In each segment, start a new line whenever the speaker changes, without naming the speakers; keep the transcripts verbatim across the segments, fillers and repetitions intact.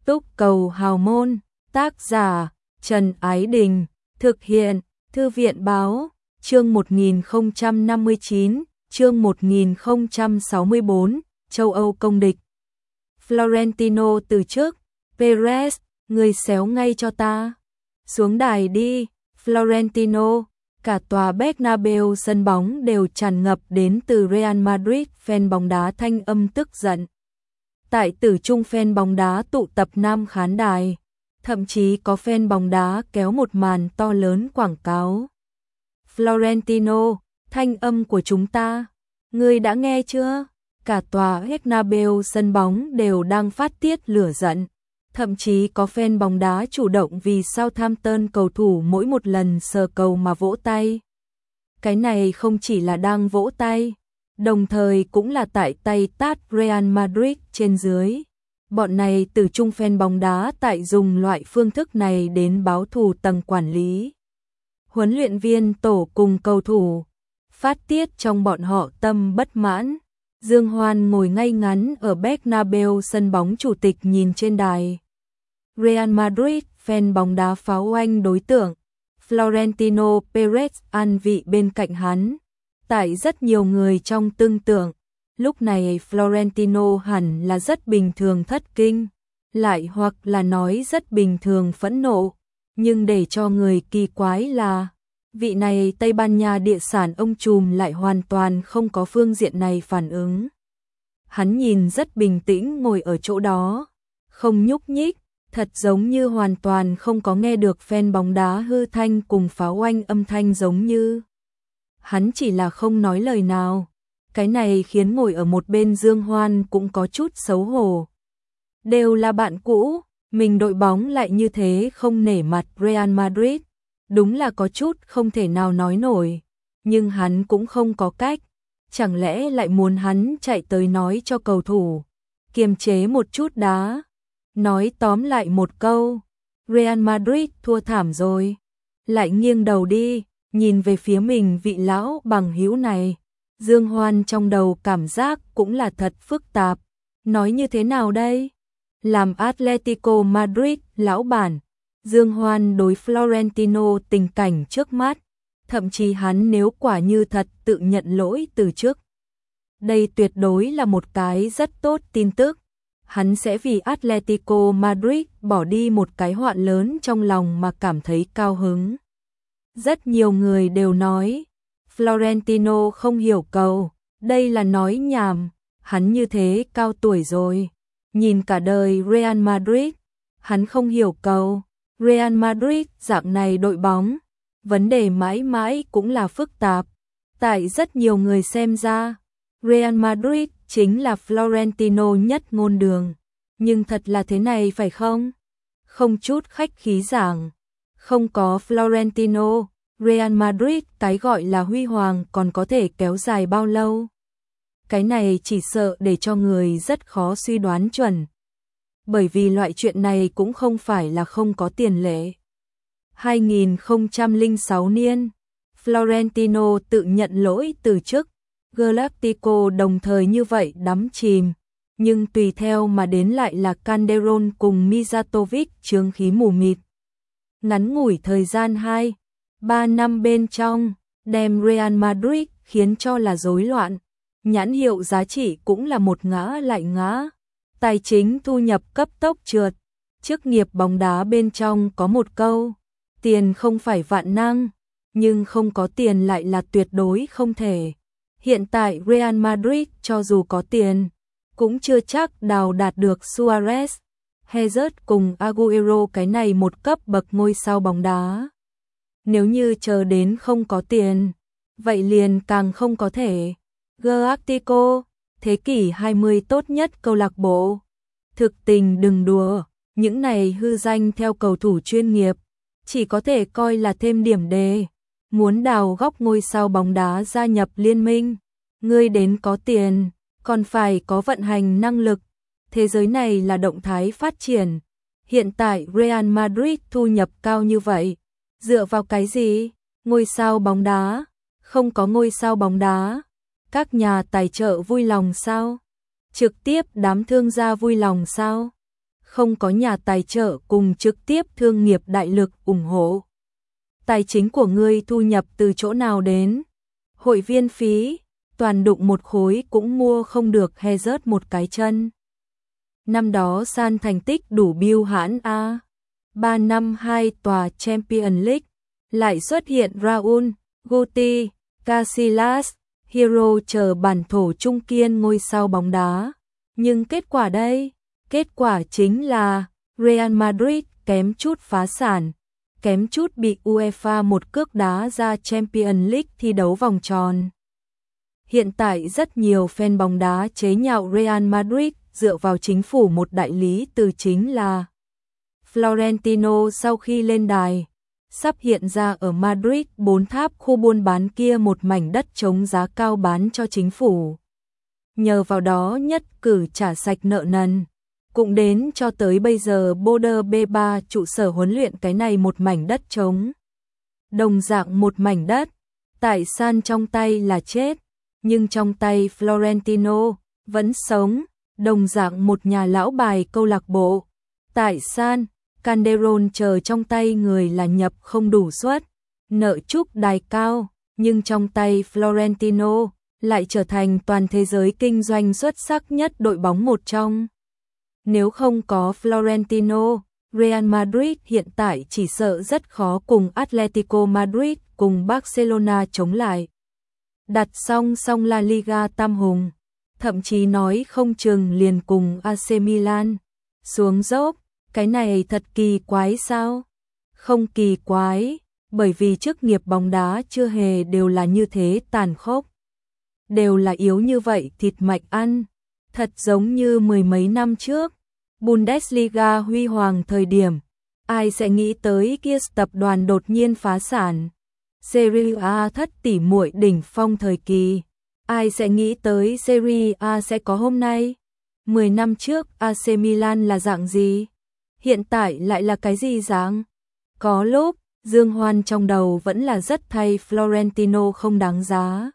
Túc Cầu Hào Môn, tác giả Trần Ái Đình, thực hiện Thư viện Báo, chương một nghìn không trăm năm mươi chín, chương một nghìn không trăm sáu mươi tư, châu Âu công địch. Florentino từ trước, Perez, người xéo ngay cho ta. Xuống đài đi, Florentino. Cả tòa Bernabeu sân bóng đều tràn ngập đến từ Real Madrid, fan bóng đá thanh âm tức giận. Tại tử trung fan bóng đá tụ tập nam khán đài, thậm chí có fan bóng đá kéo một màn to lớn quảng cáo. Florentino, thanh âm của chúng ta, ngươi đã nghe chưa? Cả tòa Bernabeu sân bóng đều đang phát tiết lửa giận. Thậm chí có fan bóng đá chủ động vì Southampton cầu thủ mỗi một lần sờ cầu mà vỗ tay. Cái này không chỉ là đang vỗ tay, đồng thời cũng là tại tay tát Real Madrid trên dưới. Bọn này từ trung fan bóng đá tại dùng loại phương thức này đến báo thù tầng quản lý. Huấn luyện viên tổ cùng cầu thủ, phát tiết trong bọn họ tâm bất mãn. Dương Hoan ngồi ngay ngắn ở Bernabeu sân bóng chủ tịch nhìn trên đài. Real Madrid, fan bóng đá pháo oanh đối tượng, Florentino Perez an vị bên cạnh hắn. Tại rất nhiều người trong tương tượng, lúc này Florentino hẳn là rất bình thường thất kinh, lại hoặc là nói rất bình thường phẫn nộ. Nhưng để cho người kỳ quái là, vị này Tây Ban Nha địa sản ông trùm lại hoàn toàn không có phương diện này phản ứng. Hắn nhìn rất bình tĩnh ngồi ở chỗ đó, không nhúc nhích. Thật giống như hoàn toàn không có nghe được fan bóng đá hư thanh cùng pháo oanh âm thanh giống như. Hắn chỉ là không nói lời nào. Cái này khiến ngồi ở một bên Dương Hoan cũng có chút xấu hổ. Đều là bạn cũ, mình đội bóng lại như thế không nể mặt Real Madrid. Đúng là có chút không thể nào nói nổi. Nhưng hắn cũng không có cách. Chẳng lẽ lại muốn hắn chạy tới nói cho cầu thủ kiềm chế một chút đá. Nói tóm lại một câu, Real Madrid thua thảm rồi. Lại nghiêng đầu đi, nhìn về phía mình vị lão bằng hữu này. Dương Hoan trong đầu cảm giác cũng là thật phức tạp. Nói như thế nào đây? Làm Atletico Madrid lão bản, Dương Hoan đối Florentino tình cảnh trước mắt. Thậm chí hắn nếu quả như thật tự nhận lỗi từ trước. Đây tuyệt đối là một cái rất tốt tin tức. Hắn sẽ vì Atletico Madrid bỏ đi một cái họa lớn trong lòng mà cảm thấy cao hứng. Rất nhiều người đều nói, Florentino không hiểu cầu, đây là nói nhảm, hắn như thế cao tuổi rồi. Nhìn cả đời Real Madrid, hắn không hiểu cầu, Real Madrid dạng này đội bóng, vấn đề mãi mãi cũng là phức tạp. Tại rất nhiều người xem ra, Real Madrid chính là Florentino nhất ngôn đường. Nhưng thật là thế này phải không? Không chút khách khí giảng. Không có Florentino, Real Madrid cái gọi là huy hoàng còn có thể kéo dài bao lâu? Cái này chỉ sợ để cho người rất khó suy đoán chuẩn. Bởi vì loại chuyện này cũng không phải là không có tiền lệ. hai nghìn không trăm lẻ sáu niên, Florentino tự nhận lỗi từ chức. Galactico đồng thời như vậy đắm chìm, nhưng tùy theo mà đến lại là Calderon cùng Mijatovic chướng khí mù mịt. Ngắn ngủi thời gian hai, ba năm bên trong, đem Real Madrid khiến cho là rối loạn, nhãn hiệu giá trị cũng là một ngã lại ngã, tài chính thu nhập cấp tốc trượt. Chức nghiệp bóng đá bên trong có một câu, tiền không phải vạn năng, nhưng không có tiền lại là tuyệt đối không thể. Hiện tại Real Madrid cho dù có tiền, cũng chưa chắc đào đạt được Suarez, Jesus cùng Agüero cái này một cấp bậc ngôi sao bóng đá. Nếu như chờ đến không có tiền, vậy liền càng không có thể. Galactico, thế kỷ hai mươi tốt nhất câu lạc bộ. Thực tình đừng đùa, những này hư danh theo cầu thủ chuyên nghiệp, chỉ có thể coi là thêm điểm đề. Muốn đào góc ngôi sao bóng đá gia nhập liên minh, ngươi đến có tiền, còn phải có vận hành năng lực. Thế giới này là động thái phát triển. Hiện tại Real Madrid thu nhập cao như vậy, dựa vào cái gì? Ngôi sao bóng đá, không có ngôi sao bóng đá, các nhà tài trợ vui lòng sao? Trực tiếp đám thương gia vui lòng sao? không có nhà tài trợ cùng trực tiếp thương nghiệp đại lực ủng hộ. Tài chính của ngươi thu nhập từ chỗ nào đến? Hội viên phí, toàn đụng một khối cũng mua không được he rớt một cái chân. Năm đó San thành tích đủ biêu hãn a. ba năm hai tòa Champions League, lại xuất hiện Raul, Guti, Casillas, Hero chờ bản thổ trung kiên ngôi sao bóng đá. Nhưng kết quả đây, kết quả chính là Real Madrid kém chút phá sản, kém chút bị UEFA một cước đá ra Champions League thi đấu vòng tròn. Hiện tại rất nhiều fan bóng đá chế nhạo Real Madrid dựa vào chính phủ một đại lý từ chính là Florentino sau khi lên đài, sắp hiện ra ở Madrid bốn tháp khu buôn bán kia một mảnh đất trống giá cao bán cho chính phủ. Nhờ vào đó nhất cử trả sạch nợ nần. Cũng đến cho tới bây giờ Border B ba trụ sở huấn luyện cái này một mảnh đất trống. Đồng dạng một mảnh đất, tại San trong tay là chết, nhưng trong tay Florentino vẫn sống, đồng dạng một nhà lão bài câu lạc bộ. Tại San, Calderón chờ trong tay người là nhập không đủ suất, nợ chúc đài cao, nhưng trong tay Florentino lại trở thành toàn thế giới kinh doanh xuất sắc nhất đội bóng một trong. Nếu không có Florentino, Real Madrid hiện tại chỉ sợ rất khó cùng Atletico Madrid cùng Barcelona chống lại. Đặt song song La Liga tam hùng, thậm chí nói không chừng liền cùng a xê Milan xuống dốc, cái này thật kỳ quái sao? Không kỳ quái, bởi vì chức nghiệp bóng đá chưa hề đều là như thế tàn khốc. Đều là yếu như vậy thịt mạch ăn, thật giống như mười mấy năm trước, Bundesliga huy hoàng thời điểm, ai sẽ nghĩ tới kia tập đoàn đột nhiên phá sản. Serie A thất tỷ muội đỉnh phong thời kỳ, ai sẽ nghĩ tới Serie A sẽ có hôm nay? mười năm trước a xê Milan là dạng gì? Hiện tại lại là cái gì dạng? Có lúc, Dương Hoan trong đầu vẫn là rất thay Florentino không đáng giá.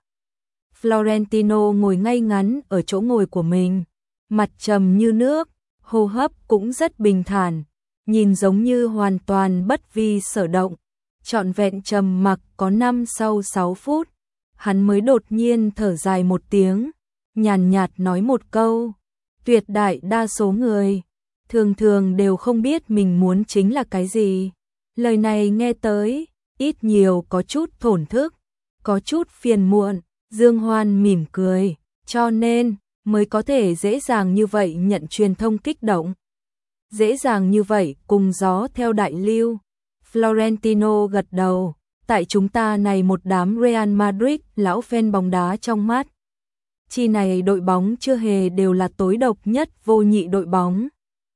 Florentino ngồi ngay ngắn ở chỗ ngồi của mình, mặt trầm như nước, hô hấp cũng rất bình thản, nhìn giống như hoàn toàn bất vi sở động. Trọn vẹn trầm mặc có năm sau sáu phút, hắn mới đột nhiên thở dài một tiếng, nhàn nhạt nói một câu, tuyệt đại đa số người thường thường đều không biết mình muốn chính là cái gì. Lời này nghe tới, ít nhiều có chút thổn thức, có chút phiền muộn. Dương Hoan mỉm cười, cho nên mới có thể dễ dàng như vậy nhận truyền thông kích động. Dễ dàng như vậy cùng gió theo đại lưu. Florentino gật đầu, tại chúng ta này một đám Real Madrid lão fan bóng đá trong mắt. Chi này đội bóng chưa hề đều là tối độc nhất vô nhị đội bóng.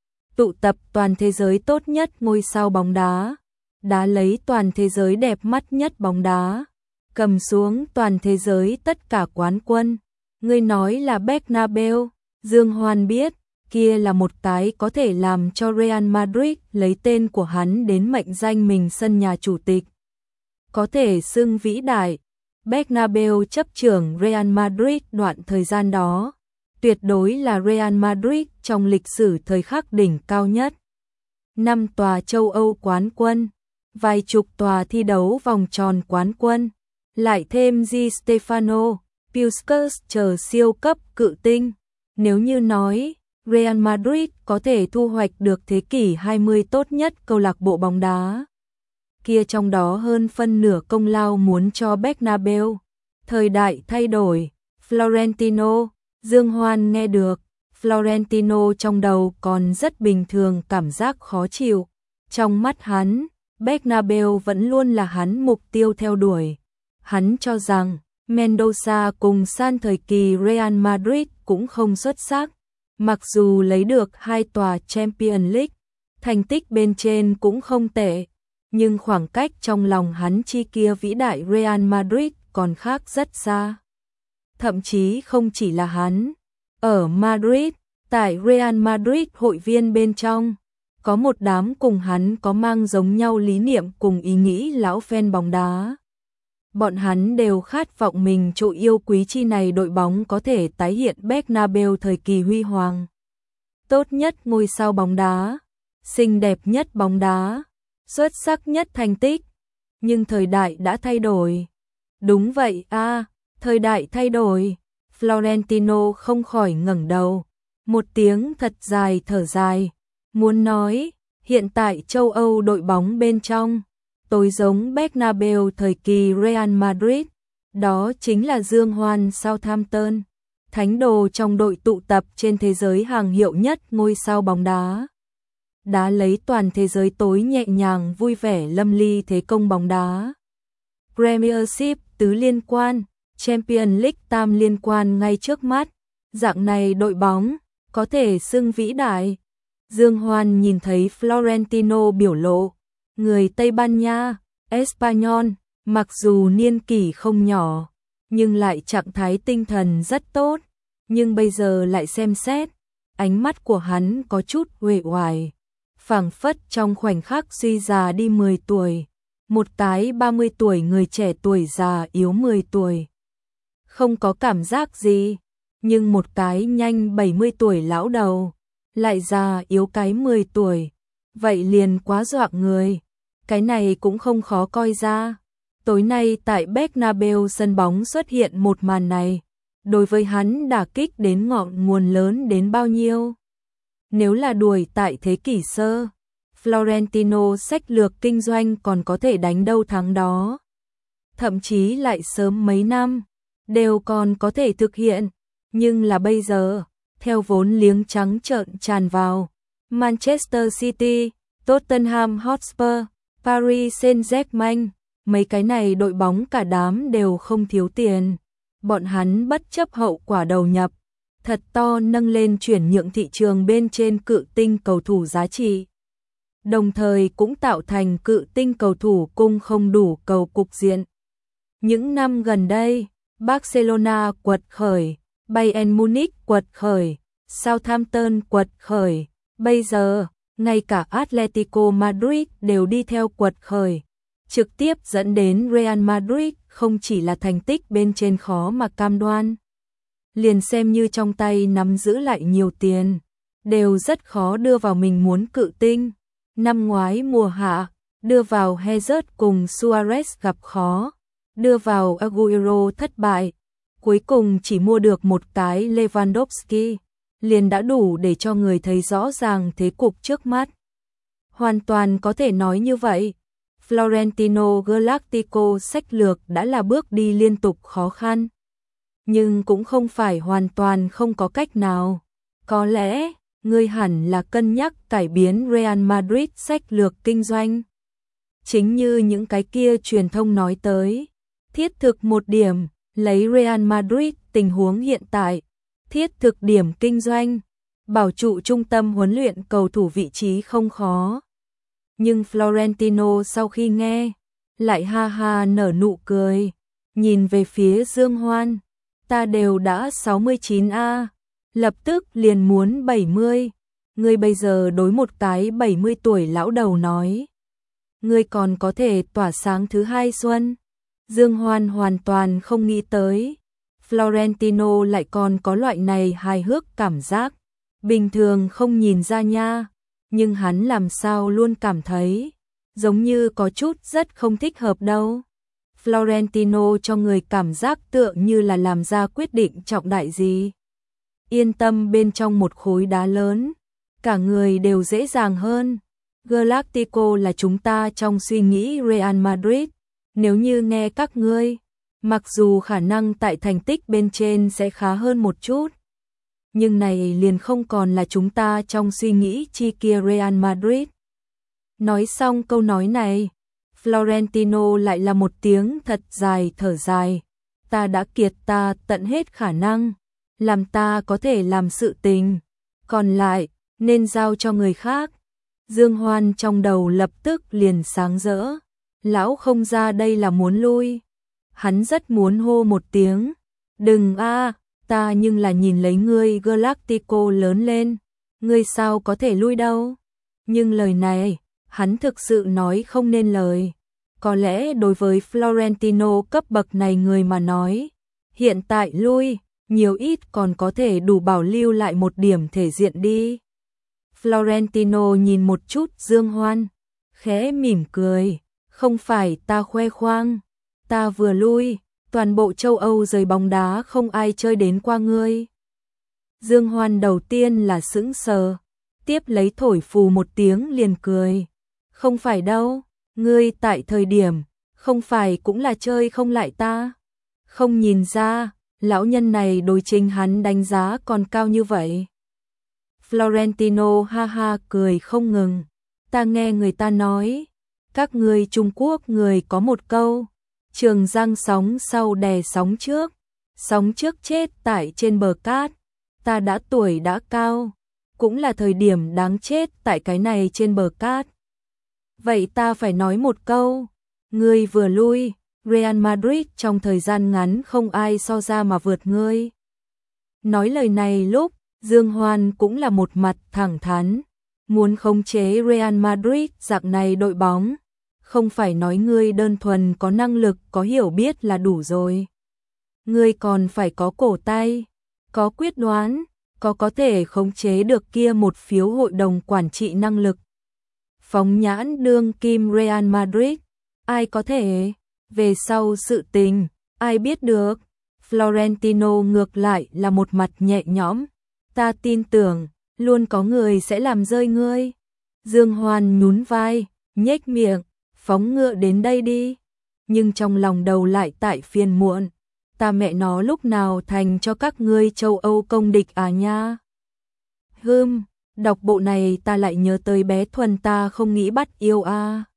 Tụ tập toàn thế giới tốt nhất ngôi sao bóng đá, đá lấy toàn thế giới đẹp mắt nhất bóng đá, cầm xuống toàn thế giới tất cả quán quân. Ngươi nói là Bernabeu, Dương Hoan biết, kia là một cái có thể làm cho Real Madrid lấy tên của hắn đến mệnh danh mình sân nhà chủ tịch. Có thể xưng vĩ đại, Bernabeu chấp trưởng Real Madrid đoạn thời gian đó, tuyệt đối là Real Madrid trong lịch sử thời khắc đỉnh cao nhất. Năm tòa châu Âu quán quân, vài chục tòa thi đấu vòng tròn quán quân, lại thêm Di Stefano, Puskas chờ siêu cấp cự tinh. Nếu như nói, Real Madrid có thể thu hoạch được thế kỷ hai mươi tốt nhất câu lạc bộ bóng đá, kia trong đó hơn phân nửa công lao muốn cho Bernabeu. Thời đại thay đổi, Florentino, Dương Hoan nghe được, Florentino trong đầu còn rất bình thường cảm giác khó chịu. Trong mắt hắn, Bernabeu vẫn luôn là hắn mục tiêu theo đuổi. Hắn cho rằng, Mendoza cùng San thời kỳ Real Madrid cũng không xuất sắc. Mặc dù lấy được hai tòa Champions League, thành tích bên trên cũng không tệ, nhưng khoảng cách trong lòng hắn chi kia vĩ đại Real Madrid còn khác rất xa. Thậm chí không chỉ là hắn, ở Madrid, tại Real Madrid hội viên bên trong, có một đám cùng hắn có mang giống nhau lý niệm cùng ý nghĩ lão fan bóng đá. Bọn hắn đều khát vọng mình chỗ yêu quý chi này đội bóng có thể tái hiện Bernabeu thời kỳ huy hoàng. tốt nhất ngôi sao bóng đá, xinh đẹp nhất bóng đá, xuất sắc nhất thành tích. Nhưng thời đại đã thay đổi. Đúng vậy a, à, thời đại thay đổi. Florentino không khỏi ngẩng đầu, một tiếng thật dài thở dài, muốn nói, hiện tại châu Âu đội bóng bên trong, tối giống Bernabeu thời kỳ Real Madrid, đó chính là Dương Hoan Southampton, thánh đồ trong đội tụ tập trên thế giới hàng hiệu nhất ngôi sao bóng đá. Đá lấy toàn thế giới tối nhẹ nhàng vui vẻ lâm ly thế công bóng đá. Premiership tứ liên quan, Champions League tam liên quan ngay trước mắt, dạng này đội bóng, có thể xưng vĩ đại. Dương Hoan nhìn thấy Florentino biểu lộ, người Tây Ban Nha, Espanyol, mặc dù niên kỷ không nhỏ, nhưng lại trạng thái tinh thần rất tốt, nhưng bây giờ lại xem xét, ánh mắt của hắn có chút uể oải, phảng phất trong khoảnh khắc suy già đi mười tuổi, một cái ba mươi tuổi người trẻ tuổi già yếu mười tuổi. Không có cảm giác gì, nhưng một cái nhanh bảy mươi tuổi lão đầu, lại già yếu cái mười tuổi, vậy liền quá dọa người. Cái này cũng không khó coi ra. Tối nay tại Bernabeu sân bóng xuất hiện một màn này, đối với hắn đả kích đến ngọn nguồn lớn đến bao nhiêu. Nếu là đuổi tại thế kỷ sơ, Florentino sách lược kinh doanh còn có thể đánh đâu thắng đó. Thậm chí lại sớm mấy năm, đều còn có thể thực hiện. Nhưng là bây giờ, theo vốn liếng trắng trợn tràn vào, Manchester City, Tottenham Hotspur, Paris Saint-Germain, mấy cái này đội bóng cả đám đều không thiếu tiền. Bọn hắn bất chấp hậu quả đầu nhập, thật to nâng lên chuyển nhượng thị trường bên trên cự tinh cầu thủ giá trị. Đồng thời cũng tạo thành cự tinh cầu thủ cung không đủ cầu cục diện. Những năm gần đây, Barcelona quật khởi, Bayern Munich quật khởi, Southampton quật khởi, bây giờ, ngay cả Atletico Madrid đều đi theo quật khởi, trực tiếp dẫn đến Real Madrid không chỉ là thành tích bên trên khó mà cam đoan. Liền xem như trong tay nắm giữ lại nhiều tiền, đều rất khó đưa vào mình muốn cự tinh. Năm ngoái mùa hạ, đưa vào Hazard cùng Suarez gặp khó, đưa vào Aguero thất bại, cuối cùng chỉ mua được một cái Lewandowski, liền đã đủ để cho người thấy rõ ràng thế cục trước mắt. Hoàn toàn có thể nói như vậy, Florentino Galactico sách lược đã là bước đi liên tục khó khăn. Nhưng cũng không phải hoàn toàn không có cách nào. Có lẽ, ngươi hẳn là cân nhắc cải biến Real Madrid sách lược kinh doanh. Chính như những cái kia truyền thông nói tới, thiết thực một điểm, lấy Real Madrid tình huống hiện tại, thiết thực điểm kinh doanh, bảo trụ trung tâm huấn luyện cầu thủ vị trí không khó. Nhưng Florentino sau khi nghe, lại ha ha nở nụ cười, nhìn về phía Dương Hoan, ta đều đã sáu mươi chín a, lập tức liền muốn bảy mươi, ngươi bây giờ đối một cái bảy mươi tuổi lão đầu nói, ngươi còn có thể tỏa sáng thứ hai xuân. Dương Hoan hoàn toàn không nghĩ tới, Florentino lại còn có loại này hài hước cảm giác, bình thường không nhìn ra nha, nhưng hắn làm sao luôn cảm thấy, giống như có chút rất không thích hợp đâu. Florentino cho người cảm giác tựa như là làm ra quyết định trọng đại gì. Yên tâm bên trong một khối đá lớn, cả người đều dễ dàng hơn. Galactico là chúng ta trong suy nghĩ Real Madrid, nếu như nghe các ngươi, mặc dù khả năng tại thành tích bên trên sẽ khá hơn một chút, nhưng này liền không còn là chúng ta trong suy nghĩ chi kia Real Madrid. Nói xong câu nói này, Florentino lại là một tiếng thật dài thở dài, ta đã kiệt ta tận hết khả năng, làm ta có thể làm sự tình, còn lại, nên giao cho người khác. Dương Hoan trong đầu lập tức liền sáng rỡ, lão không ra đây là muốn lui. Hắn rất muốn hô một tiếng, đừng a, ta nhưng là nhìn lấy ngươi Galactico lớn lên, ngươi sao có thể lui đâu. Nhưng lời này, hắn thực sự nói không nên lời. Có lẽ đối với Florentino cấp bậc này người mà nói, hiện tại lui, nhiều ít còn có thể đủ bảo lưu lại một điểm thể diện đi. Florentino nhìn một chút Dương Hoan, khẽ mỉm cười, không phải ta khoe khoang, ta vừa lui, toàn bộ châu Âu rời bóng đá không ai chơi đến qua ngươi. Dương Hoan đầu tiên là sững sờ, tiếp lấy thổi phù một tiếng liền cười, không phải đâu, ngươi tại thời điểm, không phải cũng là chơi không lại ta, không nhìn ra, lão nhân này đối chính hắn đánh giá còn cao như vậy. Florentino ha ha cười không ngừng, ta nghe người ta nói, các ngươi Trung Quốc người có một câu, trường giang sóng sau đè sóng trước, sóng trước chết tại trên bờ cát, ta đã tuổi đã cao, cũng là thời điểm đáng chết tại cái này trên bờ cát. Vậy ta phải nói một câu, ngươi vừa lui, Real Madrid trong thời gian ngắn không ai so ra mà vượt ngươi. Nói lời này lúc, Dương Hoan cũng là một mặt thẳng thắn, muốn khống chế Real Madrid dạng này đội bóng, không phải nói ngươi đơn thuần có năng lực có hiểu biết là đủ rồi. Ngươi còn phải có cổ tay, có quyết đoán, có có thể khống chế được kia một phiếu hội đồng quản trị năng lực. Phóng nhãn đương kim Real Madrid, ai có thể, về sau sự tình, ai biết được. Florentino ngược lại là một mặt nhẹ nhõm, ta tin tưởng, luôn có người sẽ làm rơi ngươi. Dương Hoan nhún vai, nhếch miệng, phóng ngựa đến đây đi. Nhưng trong lòng đầu lại tại phiền muộn, ta mẹ nó lúc nào thành cho các ngươi châu Âu công địch à nha. Hừm, đọc bộ này ta lại nhớ tới bé Thuần ta không nghĩ bắt yêu a. À.